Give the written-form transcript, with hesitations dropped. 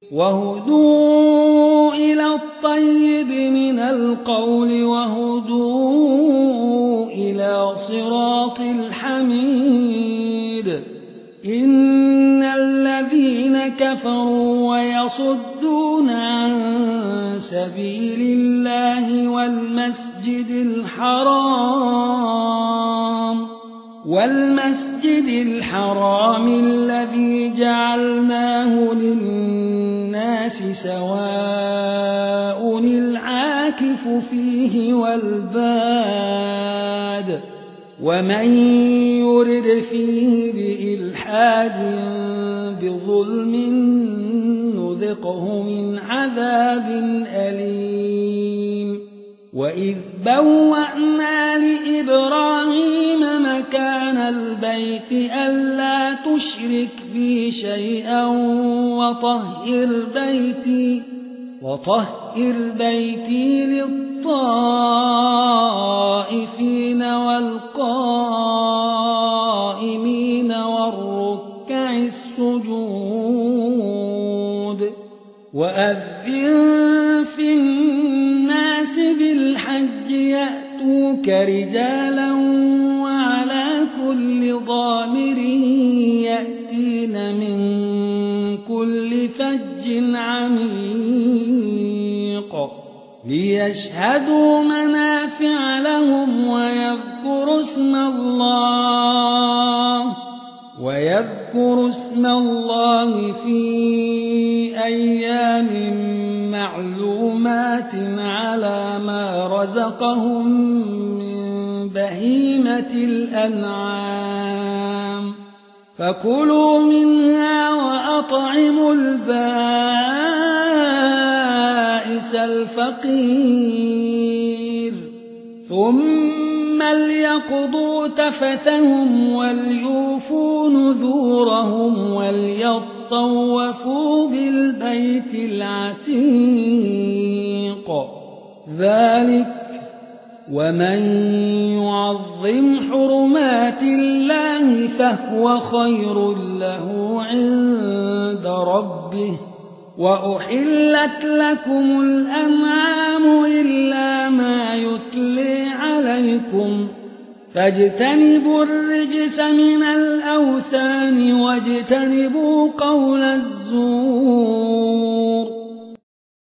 وهدوا إلى الطيب من القول وهدوا إلى صراط الحميد إن الذين كفروا ويصدون عن سبيل الله والمسجد الحرام الذي جعلناه للناس سواء العاكف فيه والباد ومن يرد فيه بإلحاد بظلم نذقه من عذاب أليم وإذ بوأنا لإبراهيم مكان البيت ألا تشرك بي شيئا وطهر بيتي للطائفين والقائمين والركع السجود وأذن في الناس بالحج يأتوك رجالا وعلى كل ضامر يأتين من كل فج عميق ليشهدوا منافع لهم ويذكروا اسم الله في أيام معلومات على ما رزقهم من بهيمة الأنعام فكلوا منها وأطعموا البائس الفقير ثم ليقضوا تفثهم وليوفوا نذورهم وليطوفوا بالبيت العتيق ذلك ومن يعظم حرمات الله فهو خير له عند ربه وأحلت لكم الأنعام إلا ما يتلي عليكم فاجتنبوا الرجس من الأوثان واجتنبوا قول الزور